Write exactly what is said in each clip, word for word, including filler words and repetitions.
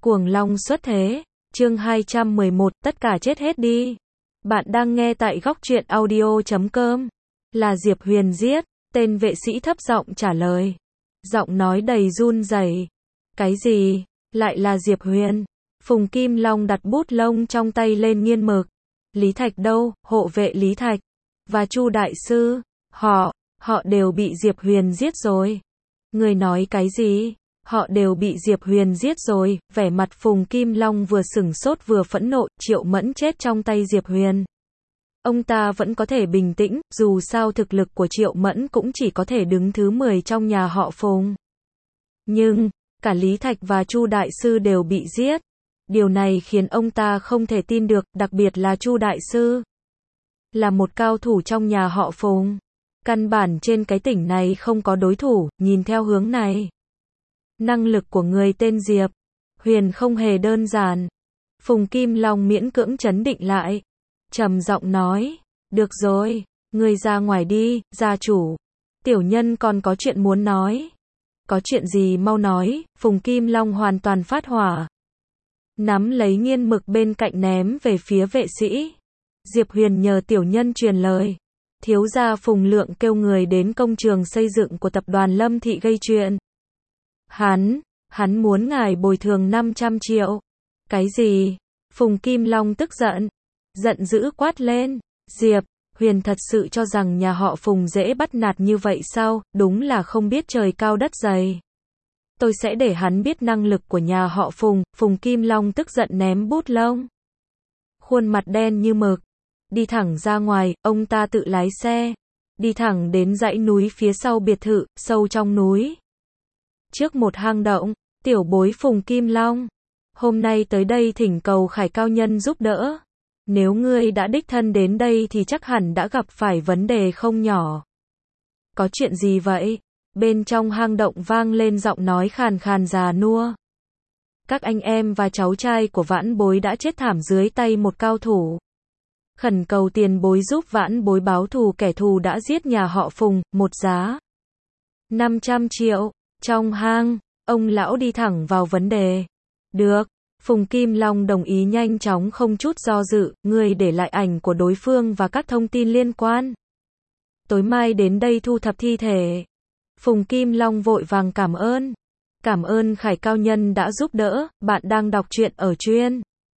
Cuồng long xuất thế, chương hai trăm mười một, tất cả chết hết đi. Bạn đang nghe tại góc truyện audio chấm com. Là Diệp Huyền giết, tên vệ sĩ thấp giọng trả lời. Giọng nói đầy run rẩy. Cái gì? Lại là Diệp Huyền? Phùng Kim Long đặt bút lông trong tay lên nghiên mực. Lý Thạch đâu? Hộ vệ Lý Thạch và Chu đại sư, họ, họ đều bị Diệp Huyền giết rồi. Người nói cái gì? Họ đều bị Diệp Huyền giết rồi. Vẻ mặt Phùng Kim Long vừa sửng sốt vừa phẫn nộ. Triệu Mẫn chết trong tay Diệp Huyền. Ông ta vẫn có thể bình tĩnh, dù sao thực lực của Triệu Mẫn cũng chỉ có thể đứng thứ mười trong nhà họ Phùng. Nhưng, cả Lý Thạch và Chu đại sư đều bị giết. Điều này khiến ông ta không thể tin được, đặc biệt là Chu đại sư. Là một cao thủ trong nhà họ Phùng. Căn bản trên cái tỉnh này không có đối thủ, nhìn theo hướng này. Năng lực của người tên Diệp Huyền không hề đơn giản. Phùng Kim Long miễn cưỡng trấn định lại. Trầm giọng nói, được rồi, ngươi ra ngoài đi, gia chủ. Tiểu nhân còn có chuyện muốn nói. Có chuyện gì mau nói. Phùng Kim Long hoàn toàn phát hỏa. Nắm lấy nghiên mực bên cạnh ném về phía vệ sĩ. Diệp Huyền nhờ tiểu nhân truyền lời. Thiếu gia Phùng Lượng kêu người đến công trường xây dựng của tập đoàn Lâm Thị gây chuyện. Hắn, hắn muốn ngài bồi thường năm trăm triệu. Cái gì? Phùng Kim Long tức giận. Giận dữ quát lên. Diệp Huyền thật sự cho rằng nhà họ Phùng dễ bắt nạt như vậy sao? Đúng là không biết trời cao đất dày. Tôi sẽ để hắn biết năng lực của nhà họ Phùng. Phùng Kim Long tức giận ném bút lông. Khuôn mặt đen như mực. Đi thẳng ra ngoài, ông ta tự lái xe. Đi thẳng đến dãy núi phía sau biệt thự, sâu trong núi. Trước một hang động, tiểu bối Phùng Kim Long. Hôm nay tới đây thỉnh cầu Khải cao nhân giúp đỡ. Nếu ngươi đã đích thân đến đây thì chắc hẳn đã gặp phải vấn đề không nhỏ. Có chuyện gì vậy? Bên trong hang động vang lên giọng nói khàn khàn già nua. Các anh em và cháu trai của vãn bối đã chết thảm dưới tay một cao thủ. Khẩn cầu tiền bối giúp vãn bối báo thù kẻ thù đã giết nhà họ Phùng, một giá năm trăm triệu. Trong hang, ông lão đi thẳng vào vấn đề. Được, Phùng Kim Long đồng ý nhanh chóng không chút do dự, người để lại ảnh của đối phương và các thông tin liên quan. Tối mai đến đây thu thập thi thể. Phùng Kim Long vội vàng cảm ơn. Cảm ơn Khải cao nhân đã giúp đỡ, bạn đang đọc truyện ở truyện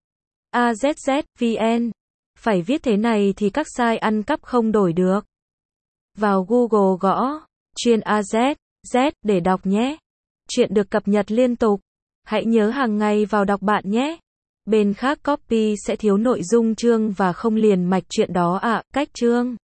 a zét zét vê en. Phải viết thế này thì các site ăn cắp không đổi được. Vào Google gõ truyện a zét zét để đọc nhé. Chuyện được cập nhật liên tục. Hãy nhớ hàng ngày vào đọc bạn nhé. Bên khác copy sẽ thiếu nội dung chương và không liền mạch chuyện đó ạ. À, cách chương